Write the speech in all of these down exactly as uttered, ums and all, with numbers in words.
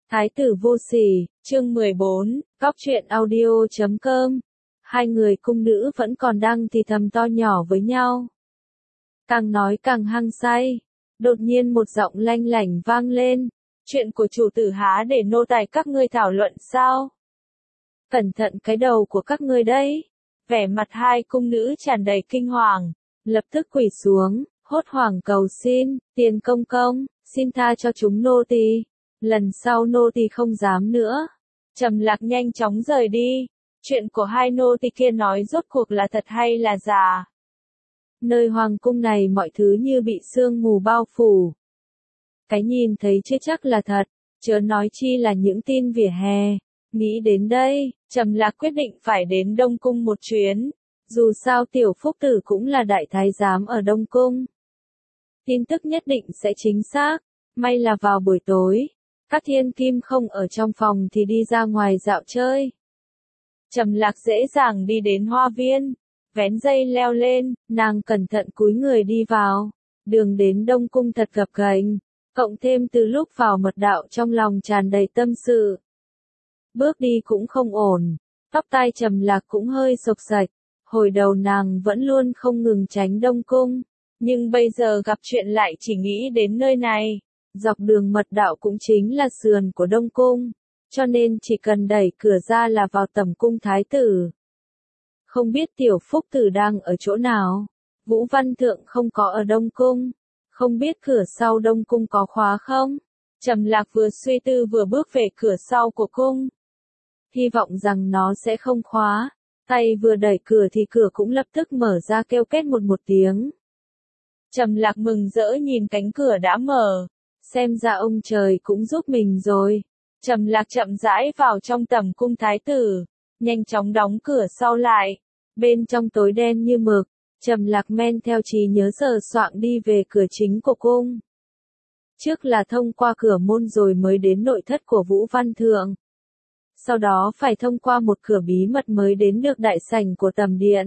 Thái tử vô sỉ, chương mười bốn, góc truyện audio chấm com. Hai người cung nữ vẫn còn đang thì thầm to nhỏ với nhau. Càng nói càng hăng say. Đột nhiên một giọng lanh lảnh vang lên. Chuyện của chủ tử há để nô tài các ngươi thảo luận sao? Cẩn thận cái đầu của các ngươi đấy. Vẻ mặt hai cung nữ tràn đầy kinh hoàng. Lập tức quỳ xuống, hốt hoảng cầu xin, tiền công công, xin tha cho chúng nô tỳ. Lần sau nô tỳ không dám nữa. Trầm Lạc nhanh chóng rời đi. Chuyện của hai nô tỳ kia nói rốt cuộc là thật hay là giả? Nơi hoàng cung này mọi thứ như bị sương mù bao phủ. Cái nhìn thấy chưa chắc là thật, chớ nói chi là những tin vỉa hè. Nghĩ đến đây, Trầm Lạc quyết định phải đến Đông Cung một chuyến. Dù sao tiểu phúc tử cũng là đại thái giám ở Đông Cung. Tin tức nhất định sẽ chính xác. May là vào buổi tối, các thiên kim không ở trong phòng thì đi ra ngoài dạo chơi. Trầm Lạc dễ dàng đi đến hoa viên, vén dây leo lên, nàng cẩn thận cúi người đi vào. Đường đến Đông Cung thật gập ghềnh, cộng thêm từ lúc vào mật đạo trong lòng tràn đầy tâm sự. Bước đi cũng không ổn, tóc tai Trầm Lạc cũng hơi xộc xạch. Hồi đầu nàng vẫn luôn không ngừng tránh Đông Cung, nhưng bây giờ gặp chuyện lại chỉ nghĩ đến nơi này. Dọc đường mật đạo cũng chính là sườn của Đông Cung, cho nên chỉ cần đẩy cửa ra là vào tầm cung thái tử. Không biết tiểu phúc tử đang ở chỗ nào? Vũ Văn Thượng không có ở Đông Cung, không biết cửa sau Đông Cung có khóa không? Trầm Lạc vừa suy tư vừa bước về cửa sau của cung. Hy vọng rằng nó sẽ không khóa, tay vừa đẩy cửa thì cửa cũng lập tức mở ra kêu két một một tiếng. Trầm Lạc mừng rỡ nhìn cánh cửa đã mở. Xem ra ông trời cũng giúp mình rồi. Trầm Lạc chậm rãi vào trong tầm cung thái tử, nhanh chóng đóng cửa sau lại. Bên trong tối đen như mực, Trầm Lạc men theo trí nhớ sờ soạng đi về cửa chính của cung. Trước là thông qua cửa môn rồi mới đến nội thất của Vũ Văn Thượng. Sau đó phải thông qua một cửa bí mật mới đến được đại sảnh của tầm điện.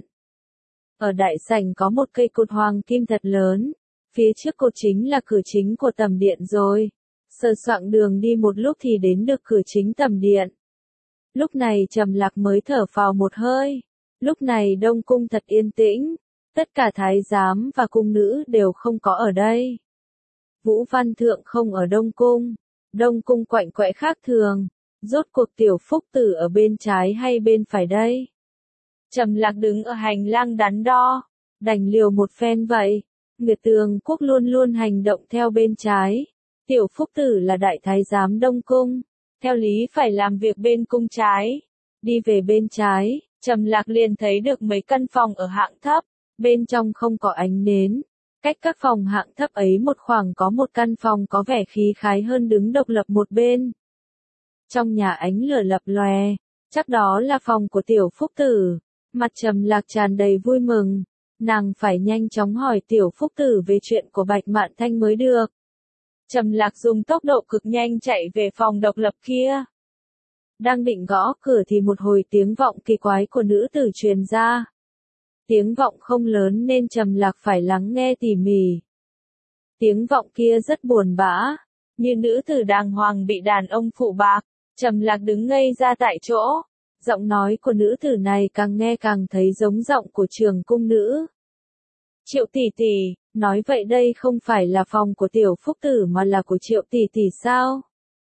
Ở đại sảnh có một cây cột hoàng kim thật lớn. Phía trước cột chính là cửa chính của tầm điện rồi. Sờ soạng đường đi một lúc thì đến được cửa chính tầm điện. Lúc này Trầm Lạc mới thở phào một hơi. Lúc này Đông Cung thật yên tĩnh. Tất cả thái giám và cung nữ đều không có ở đây. Vũ Văn Thượng không ở Đông Cung. Đông Cung quạnh quẽ khác thường. Rốt cuộc tiểu phúc tử ở bên trái hay bên phải đây? Trầm Lạc đứng ở hành lang đắn đo. Đành liều một phen vậy. Nguyệt Tường Quốc luôn luôn hành động theo bên trái. Tiểu phúc tử là đại thái giám Đông Cung. Theo lý phải làm việc bên cung trái. Đi về bên trái, Trầm Lạc liền thấy được mấy căn phòng ở hạng thấp. Bên trong không có ánh nến. Cách các phòng hạng thấp ấy một khoảng có một căn phòng có vẻ khí khái hơn đứng độc lập một bên. Trong nhà ánh lửa lập lòe. Chắc đó là phòng của tiểu phúc tử. Mặt Trầm Lạc tràn đầy vui mừng. Nàng phải nhanh chóng hỏi tiểu phúc tử về chuyện của Bạch Mạn Thanh mới được. Trầm Lạc dùng tốc độ cực nhanh chạy về phòng độc lập kia. Đang định gõ cửa thì một hồi tiếng vọng kỳ quái của nữ tử truyền ra. Tiếng vọng không lớn nên Trầm Lạc phải lắng nghe tỉ mỉ. Tiếng vọng kia rất buồn bã, như nữ tử đàng hoàng bị đàn ông phụ bạc. Trầm Lạc đứng ngây ra tại chỗ. Giọng nói của nữ tử này càng nghe càng thấy giống giọng của trường cung nữ. Triệu tỷ tỷ, nói vậy đây không phải là phòng của tiểu phúc tử mà là của Triệu tỷ tỷ sao?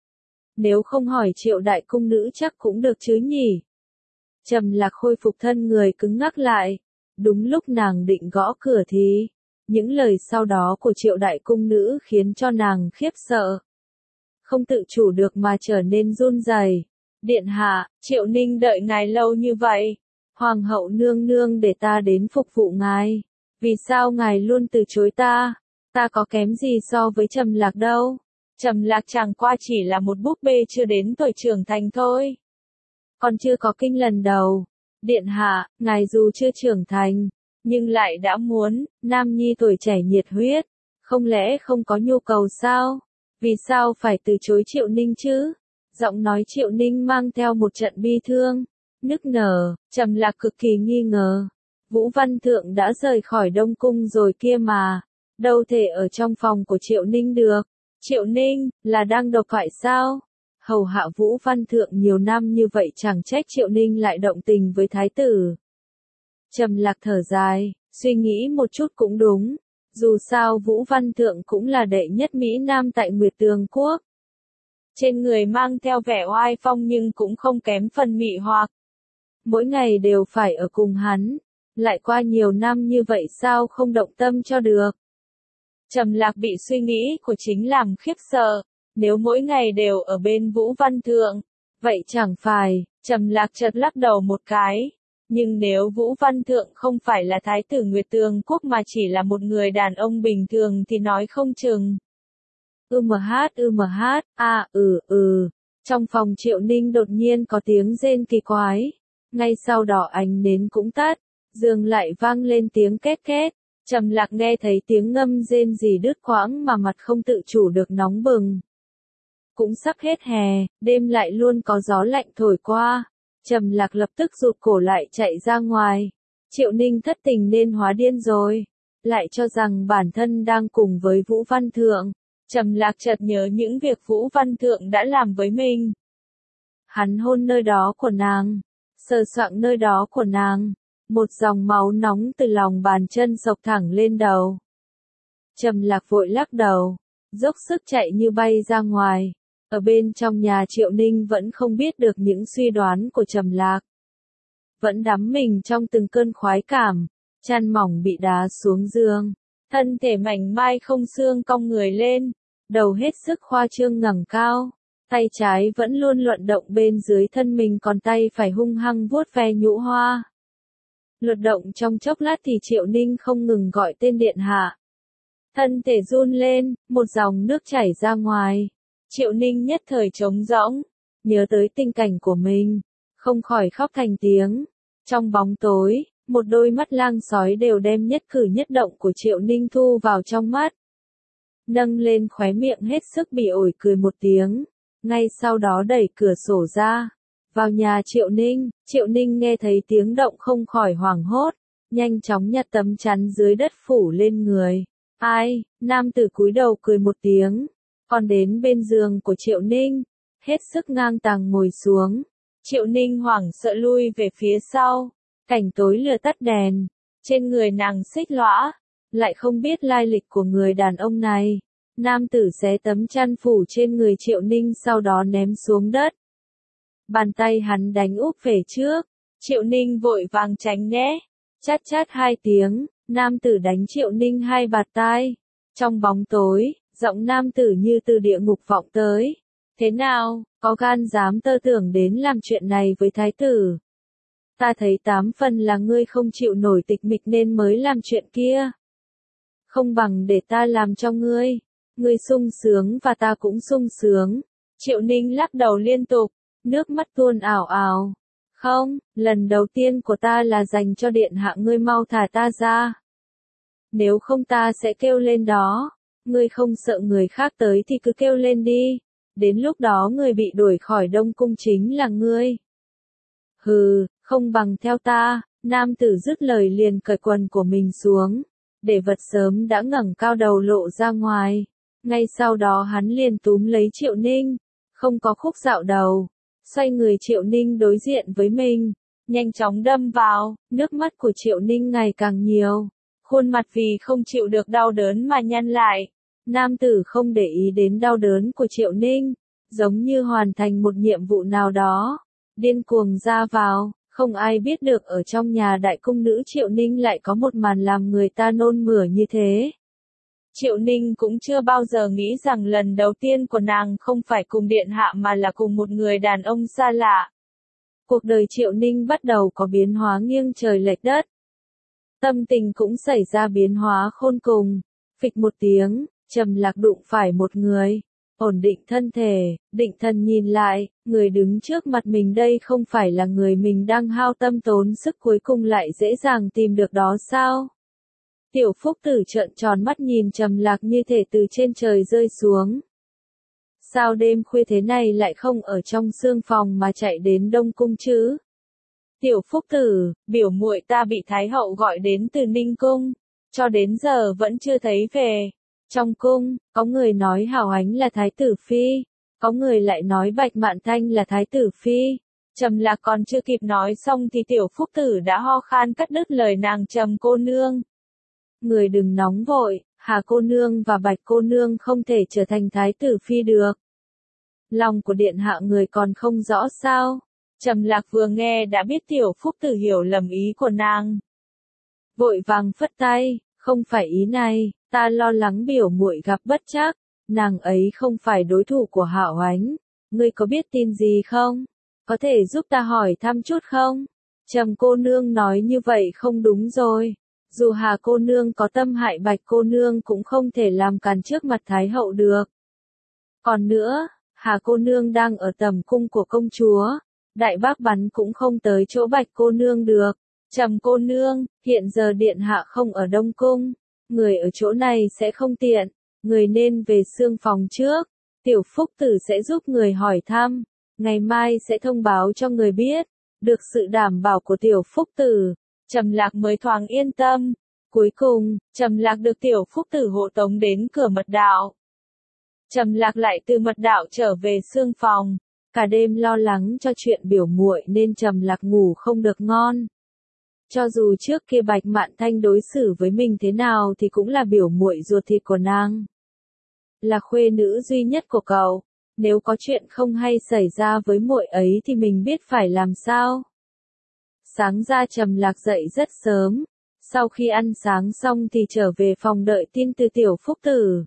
Nếu không hỏi Triệu đại cung nữ chắc cũng được chứ nhỉ? Trầm Lạc khôi phục thân người cứng ngắc lại. Đúng lúc nàng định gõ cửa thì, những lời sau đó của Triệu đại cung nữ khiến cho nàng khiếp sợ. Không tự chủ được mà trở nên run rẩy. Điện hạ, Triệu Ninh đợi ngài lâu như vậy. Hoàng hậu nương nương để ta đến phục vụ ngài. Vì sao ngài luôn từ chối ta? Ta có kém gì so với Trầm Lạc đâu? Trầm Lạc chẳng qua chỉ là một búp bê chưa đến tuổi trưởng thành thôi. Còn chưa có kinh lần đầu. Điện hạ, ngài dù chưa trưởng thành, nhưng lại đã muốn, nam nhi tuổi trẻ nhiệt huyết. Không lẽ không có nhu cầu sao? Vì sao phải từ chối Triệu Ninh chứ? Giọng nói Triệu Ninh mang theo một trận bi thương, nức nở. Trầm Lạc cực kỳ nghi ngờ. Vũ Văn Thượng đã rời khỏi Đông Cung rồi kia mà. Đâu thể ở trong phòng của Triệu Ninh được. Triệu Ninh, là đang độc thoại sao? hầu hạ Vũ Văn Thượng nhiều năm như vậy chẳng trách Triệu Ninh lại động tình với thái tử. Trầm Lạc thở dài, suy nghĩ một chút cũng đúng, dù sao Vũ Văn Thượng cũng là đệ nhất Mỹ Nam tại Nguyệt Tường Quốc. Trên người mang theo vẻ oai phong nhưng cũng không kém phần mị hoặc. Mỗi ngày đều phải ở cùng hắn, lại qua nhiều năm như vậy sao không động tâm cho được. Trầm Lạc bị suy nghĩ của chính làm khiếp sợ, nếu mỗi ngày đều ở bên Vũ Văn Thượng, vậy chẳng phải, Trầm Lạc chợt lắc đầu một cái. Nhưng nếu Vũ Văn Thượng không phải là thái tử Nguyệt Tường Quốc mà chỉ là một người đàn ông bình thường thì nói không chừng. Ừ mờ hát ừ mờ hát, à ừ ừ, trong phòng Triệu Ninh đột nhiên có tiếng rên kỳ quái, ngay sau đó ánh nến cũng tắt, giường lại vang lên tiếng két két, Trầm Lạc nghe thấy tiếng ngâm rên rỉ đứt quãng mà mặt không tự chủ được nóng bừng. Cũng sắp hết hè, đêm lại luôn có gió lạnh thổi qua, Trầm Lạc lập tức rụt cổ lại chạy ra ngoài. Triệu Ninh thất tình nên hóa điên rồi, lại cho rằng bản thân đang cùng với Vũ Văn Thượng. Trầm Lạc chợt nhớ những việc Vũ Văn Thượng đã làm với mình. Hắn hôn nơi đó của nàng, sờ soạng nơi đó của nàng, một dòng máu nóng từ lòng bàn chân xộc thẳng lên đầu. Trầm Lạc vội lắc đầu, dốc sức chạy như bay ra ngoài. Ở bên trong nhà Triệu Ninh vẫn không biết được những suy đoán của Trầm Lạc. Vẫn đắm mình trong từng cơn khoái cảm, chăn mỏng bị đá xuống giường, thân thể mảnh mai không xương cong người lên, đầu hết sức khoa trương ngẩng cao, tay trái vẫn luôn luận động bên dưới thân mình còn tay phải hung hăng vuốt ve nhũ hoa. Luật động trong chốc lát thì Triệu Ninh không ngừng gọi tên điện hạ. Thân thể run lên, một dòng nước chảy ra ngoài. Triệu Ninh nhất thời trống rỗng, nhớ tới tình cảnh của mình, không khỏi khóc thành tiếng. Trong bóng tối, một đôi mắt lang sói đều đem nhất cử nhất động của Triệu Ninh thu vào trong mắt. Nâng lên khóe miệng hết sức bị ổi cười một tiếng, ngay sau đó đẩy cửa sổ ra. Vào nhà Triệu Ninh, Triệu Ninh nghe thấy tiếng động không khỏi hoảng hốt, nhanh chóng nhặt tấm chắn dưới đất phủ lên người. Ai, nam tử cúi đầu cười một tiếng, còn đến bên giường của Triệu Ninh, hết sức ngang tàng ngồi xuống. Triệu Ninh hoảng sợ lui về phía sau, cảnh tối lửa tắt đèn, trên người nàng xích lõa, lại không biết lai lịch của người đàn ông này. Nam tử xé tấm chăn phủ trên người Triệu Ninh sau đó ném xuống đất. Bàn tay hắn đánh úp về trước, Triệu Ninh vội vàng tránh né, chát chát hai tiếng, nam tử đánh Triệu Ninh hai bạt tai. Trong bóng tối, giọng nam tử như từ địa ngục vọng tới. Thế nào, có gan dám tơ tưởng đến làm chuyện này với thái tử? Ta thấy tám phần là ngươi không chịu nổi tịch mịch nên mới làm chuyện kia. Không bằng để ta làm cho ngươi. Ngươi sung sướng và ta cũng sung sướng. Triệu Ninh lắc đầu liên tục, nước mắt tuôn ảo ảo. Không, lần đầu tiên của ta là dành cho điện hạ, ngươi mau thả ta ra. Nếu không ta sẽ kêu lên đó. Ngươi không sợ người khác tới thì cứ kêu lên đi. Đến lúc đó người bị đuổi khỏi Đông Cung chính là ngươi. Hừ, không bằng theo ta. Nam tử dứt lời liền cởi quần của mình xuống, để vật sớm đã ngẩng cao đầu lộ ra ngoài. Ngay sau đó hắn liền túm lấy Triệu Ninh, không có khúc dạo đầu, xoay người Triệu Ninh đối diện với mình, nhanh chóng đâm vào. Nước mắt của Triệu Ninh ngày càng nhiều, khuôn mặt vì không chịu được đau đớn mà nhăn lại. Nam tử không để ý đến đau đớn của Triệu Ninh, giống như hoàn thành một nhiệm vụ nào đó, điên cuồng ra vào. Không ai biết được ở trong nhà đại cung nữ Triệu Ninh lại có một màn làm người ta nôn mửa như thế. Triệu Ninh cũng chưa bao giờ nghĩ rằng lần đầu tiên của nàng không phải cùng điện hạ mà là cùng một người đàn ông xa lạ. Cuộc đời Triệu Ninh bắt đầu có biến hóa nghiêng trời lệch đất. Tâm tình cũng xảy ra biến hóa khôn cùng. Phịch một tiếng, Trầm Lạc đụng phải một người. Ổn định thân thể, định thần nhìn lại, người đứng trước mặt mình đây không phải là người mình đang hao tâm tốn sức cuối cùng lại dễ dàng tìm được đó sao? Tiểu Phúc Tử trợn tròn mắt nhìn Trầm Lạc như thể từ trên trời rơi xuống. Sao đêm khuya thế này lại không ở trong sương phòng mà chạy đến Đông Cung chứ? Tiểu Phúc Tử, biểu muội ta bị Thái hậu gọi đến từ Ninh Cung, cho đến giờ vẫn chưa thấy về. Trong cung, có người nói Hảo Ánh là thái tử phi, Có người lại nói Bạch Mạn Thanh là thái tử phi. Trầm Lạc còn chưa kịp nói xong thì Tiểu Phúc Tử đã ho khan cắt đứt lời nàng. Trầm cô nương, người đừng nóng vội, Hà cô nương và Bạch cô nương không thể trở thành thái tử phi được. Lòng của điện hạ người còn không rõ sao? Trầm Lạc vừa nghe đã biết Tiểu Phúc Tử hiểu lầm ý của nàng. Vội vàng phất tay, không phải ý này, ta lo lắng biểu muội gặp bất trắc, nàng ấy không phải đối thủ của Hạo Ánh, ngươi có biết tin gì không? Có thể giúp ta hỏi thăm chút không? Trầm cô nương nói như vậy không đúng rồi. Dù Hà cô nương có tâm hại Bạch cô nương cũng không thể làm càn trước mặt Thái hậu được. Còn nữa, Hà cô nương đang ở tầm cung của công chúa, đại bác bắn cũng không tới chỗ Bạch cô nương được. Trầm cô nương, hiện giờ điện hạ không ở Đông cung, người ở chỗ này sẽ không tiện, người nên về xương phòng trước. Tiểu Phúc Tử sẽ giúp người hỏi thăm, ngày mai sẽ thông báo cho người biết. Được sự đảm bảo của Tiểu Phúc Tử, Trầm Lạc mới thoáng yên tâm. Cuối cùng, Trầm Lạc được Tiểu Phúc Tử hộ tống đến cửa mật đạo. Trầm Lạc lại từ mật đạo trở về xương phòng, cả đêm lo lắng cho chuyện biểu muội nên Trầm Lạc ngủ không được ngon. Cho dù trước kia Bạch Mạn Thanh đối xử với mình thế nào thì cũng là biểu muội ruột thịt của nàng. Là khuê nữ duy nhất của cậu, nếu có chuyện không hay xảy ra với muội ấy thì mình biết phải làm sao. Sáng ra Trầm Lạc dậy rất sớm, sau khi ăn sáng xong thì trở về phòng đợi tin từ Tiểu Phúc Tử.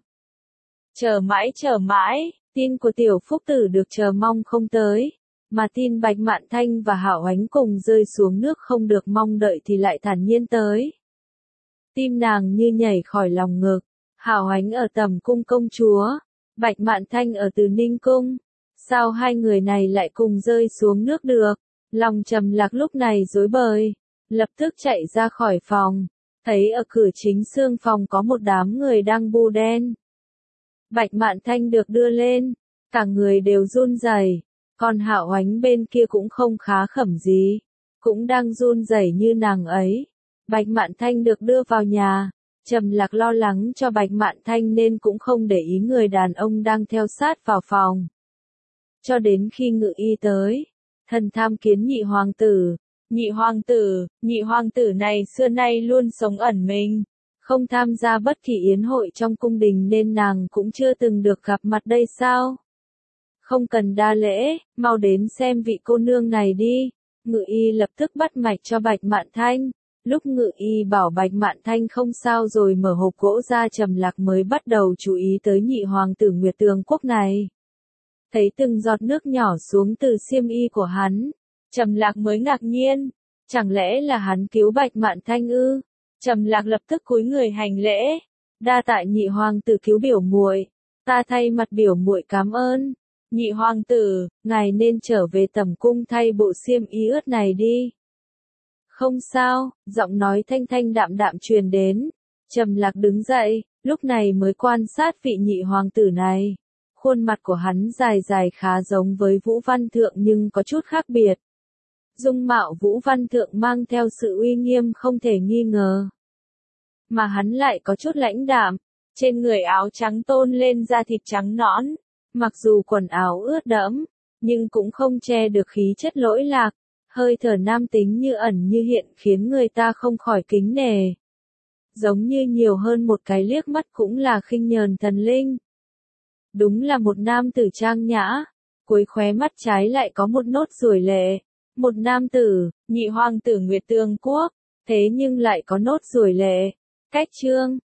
Chờ mãi chờ mãi, tin của Tiểu Phúc Tử được chờ mong không tới, mà tin Bạch Mạn Thanh và Hạo Ánh cùng rơi xuống nước không được mong đợi thì lại thản nhiên tới. Tim nàng như nhảy khỏi lòng ngực, Hạo Ánh ở tầm cung công chúa, Bạch Mạn Thanh ở Từ Ninh cung, sao hai người này lại cùng rơi xuống nước được? Lòng Trầm Lạc lúc này rối bời, lập tức chạy ra khỏi phòng, thấy ở cửa chính xương phòng có một đám người đang bu đen. Bạch Mạn Thanh được đưa lên, cả người đều run rẩy, còn Hạo Ánh bên kia cũng không khá khẩm gì, cũng đang run rẩy như nàng ấy. Bạch Mạn Thanh được đưa vào nhà, Trầm Lạc lo lắng cho Bạch Mạn Thanh nên cũng không để ý người đàn ông đang theo sát vào phòng. Cho đến khi Ngự Y tới, thần tham kiến nhị hoàng tử. Nhị hoàng tử, nhị hoàng tử này xưa nay luôn sống ẩn mình, không tham gia bất kỳ yến hội trong cung đình nên nàng cũng chưa từng được gặp mặt đây sao? Không cần đa lễ, mau đến xem vị cô nương này đi. Ngự Y lập tức bắt mạch cho Bạch Mạn Thanh. Lúc Ngự Y bảo Bạch Mạn Thanh không sao rồi mở hộp gỗ ra, Trầm Lạc mới bắt đầu chú ý tới nhị hoàng tử Nguyệt Tường Quốc này. Thấy từng giọt nước nhỏ xuống từ xiêm y của hắn, Trầm Lạc mới ngạc nhiên, chẳng lẽ là hắn cứu Bạch Mạn Thanh ư? Trầm Lạc lập tức cúi người hành lễ, đa tạ nhị hoàng tử cứu biểu muội, ta thay mặt biểu muội cảm ơn. Nhị hoàng tử, ngài nên trở về tẩm cung thay bộ xiêm y ướt này đi. Không sao, giọng nói thanh thanh đạm đạm truyền đến. Trầm Lạc đứng dậy, lúc này mới quan sát vị nhị hoàng tử này. Khuôn mặt của hắn dài dài khá giống với Vũ Văn Thượng nhưng có chút khác biệt. Dung mạo Vũ Văn Thượng mang theo sự uy nghiêm không thể nghi ngờ. Mà hắn lại có chút lãnh đạm, trên người áo trắng tôn lên da thịt trắng nõn. Mặc dù quần áo ướt đẫm, nhưng cũng không che được khí chất lỗi lạc, hơi thở nam tính như ẩn như hiện khiến người ta không khỏi kính nể. Giống như nhiều hơn một cái liếc mắt cũng là khinh nhờn thần linh. Đúng là một nam tử trang nhã, cuối khóe mắt trái lại có một nốt ruồi lệ. Một nam tử, nhị hoàng tử Nguyệt Tường Quốc, thế nhưng lại có nốt ruồi lệ. Cách chương